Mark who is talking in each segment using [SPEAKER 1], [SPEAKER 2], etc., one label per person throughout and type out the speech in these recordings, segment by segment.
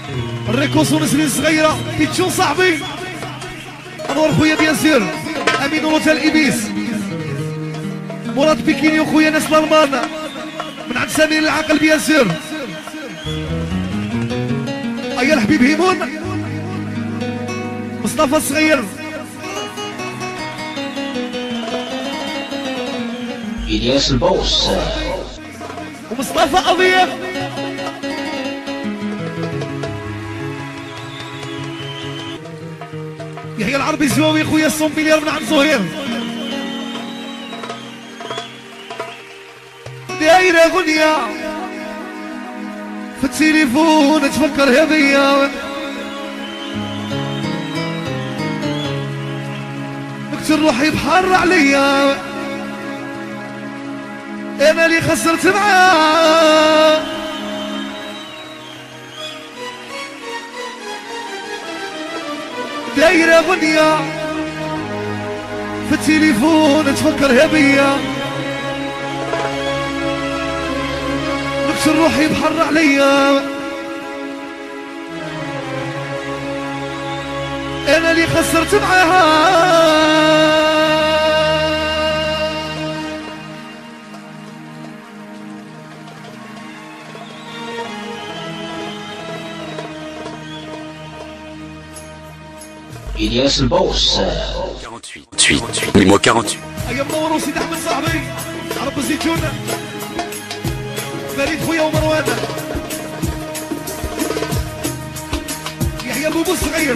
[SPEAKER 1] الريكوس ونسرين صغيرة بيتشون صاحبي انور خويا بيان سير امين روتال ابيس مراد بيكينيو خويا ناس الالمان من عند سمير العاقل بيان سير ايا الحبيب هيمون مصطفى الصغير
[SPEAKER 2] الياس البوس
[SPEAKER 1] ومصطفى قضية يحيى العربي الزواوي خويا الصوم مليار من عند زهير دايرة غنية في التليفون تفكرها بيا مكتر روحي بحر عليا انا اللي خسرت معاه دايرة غنية في التليفون تفكرها بيا نكسر روحي بحر عليا انا اللي خسرت معاها
[SPEAKER 2] الياس البوس
[SPEAKER 3] 48 numéro 48
[SPEAKER 1] ايام منور وسيد احمد صاحبي عرب الزيتون فريد خويا ومروان يحيى بوبو الصغير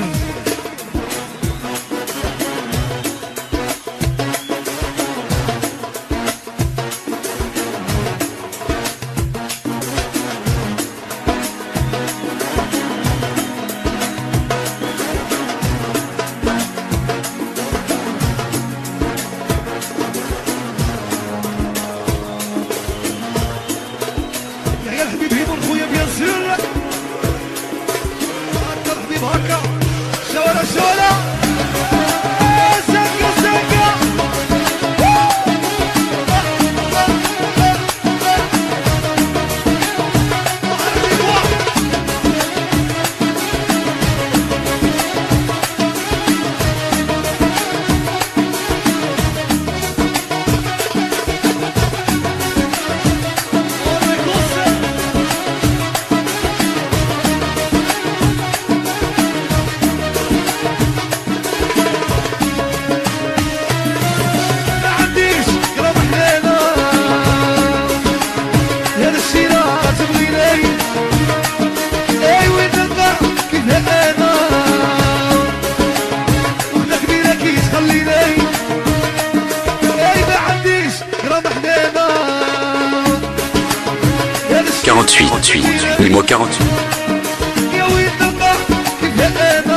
[SPEAKER 3] numéro 48
[SPEAKER 1] يا وين نلقى كيف انا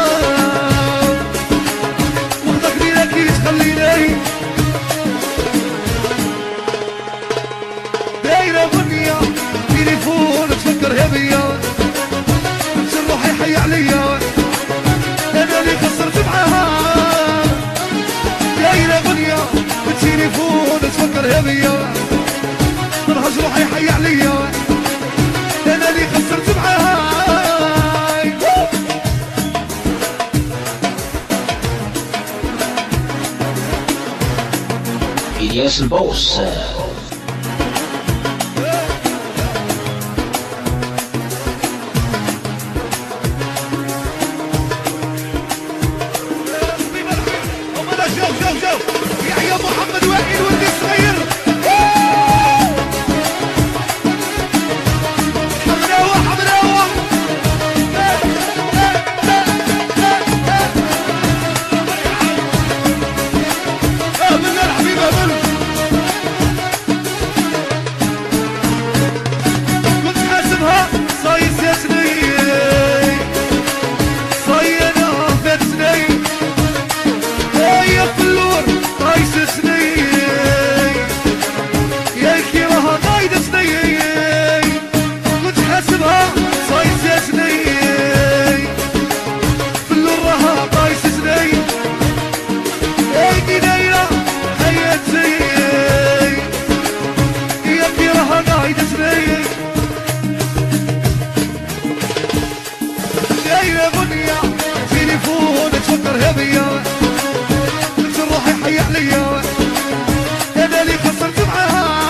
[SPEAKER 1] وحدة كبيرة كي تخليني دايرة غنية تليفون تفكرها بيا نكسر روحي حي عليا انا اللي خسرت معاها دايرة غنية بالتليفون تفكرها بيا نرهج روحي حي عليا انا اللي خسرت معاها
[SPEAKER 2] الياس البوس
[SPEAKER 1] يحيى محمد وائل ولد الصغير تفكرها بيا نفس روحي حي عليا انا اللي خسرت معاها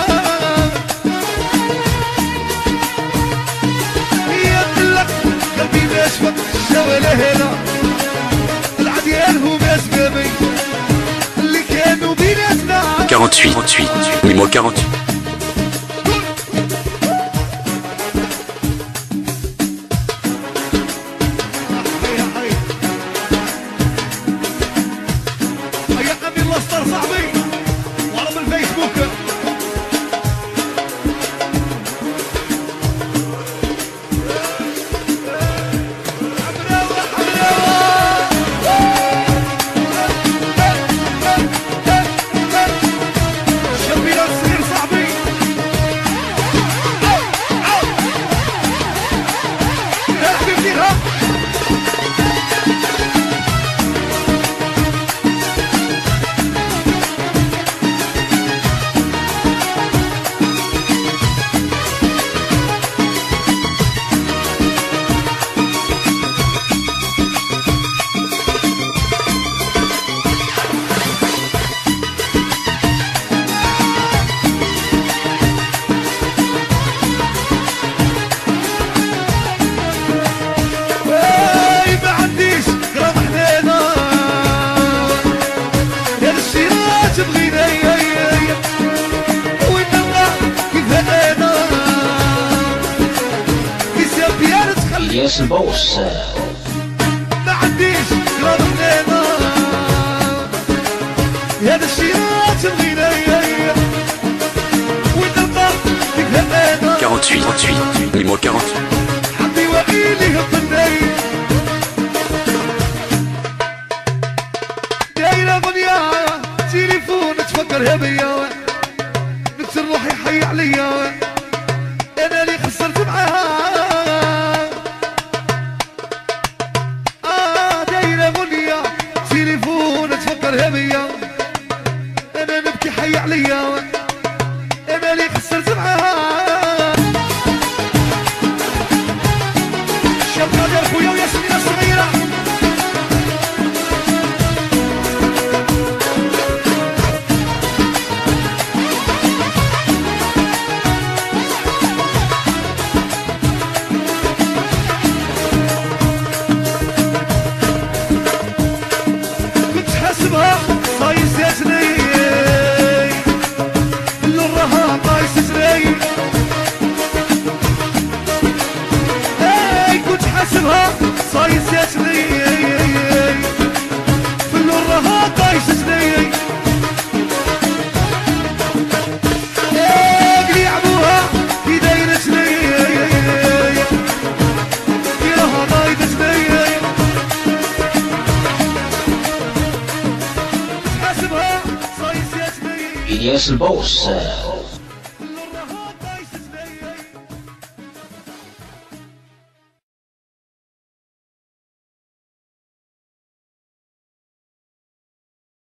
[SPEAKER 1] هي تقلك قلبي ناشفة الشوالة هنا العديان هو اسبابي اللي كانوا بيناتنا
[SPEAKER 3] 48, numéro 48.
[SPEAKER 1] صاحبي ورا بالفيسبوك
[SPEAKER 2] 也是 boss。
[SPEAKER 1] ما عنديش قرار حنينة هذا الشي ما تبغينا وين نلقى فيك هنانا
[SPEAKER 3] 48, numéro 48.
[SPEAKER 1] حظي وإيلي هبناي دايرة غنيا تليفون تفكرها بيا نكسر روحي حي عليا أنا اللي خسرت معاها تفكرها بيا انا نبكي حي عليا انا اللي خسرت معاها الشاب قادر خويا وياسمين الصغيره صايصتني اللرها طايصتني كنت حاسبها صايصتني اللرها طايصتني يلعبوها في دايرتني يراها ضايدتني
[SPEAKER 2] 也是 boss。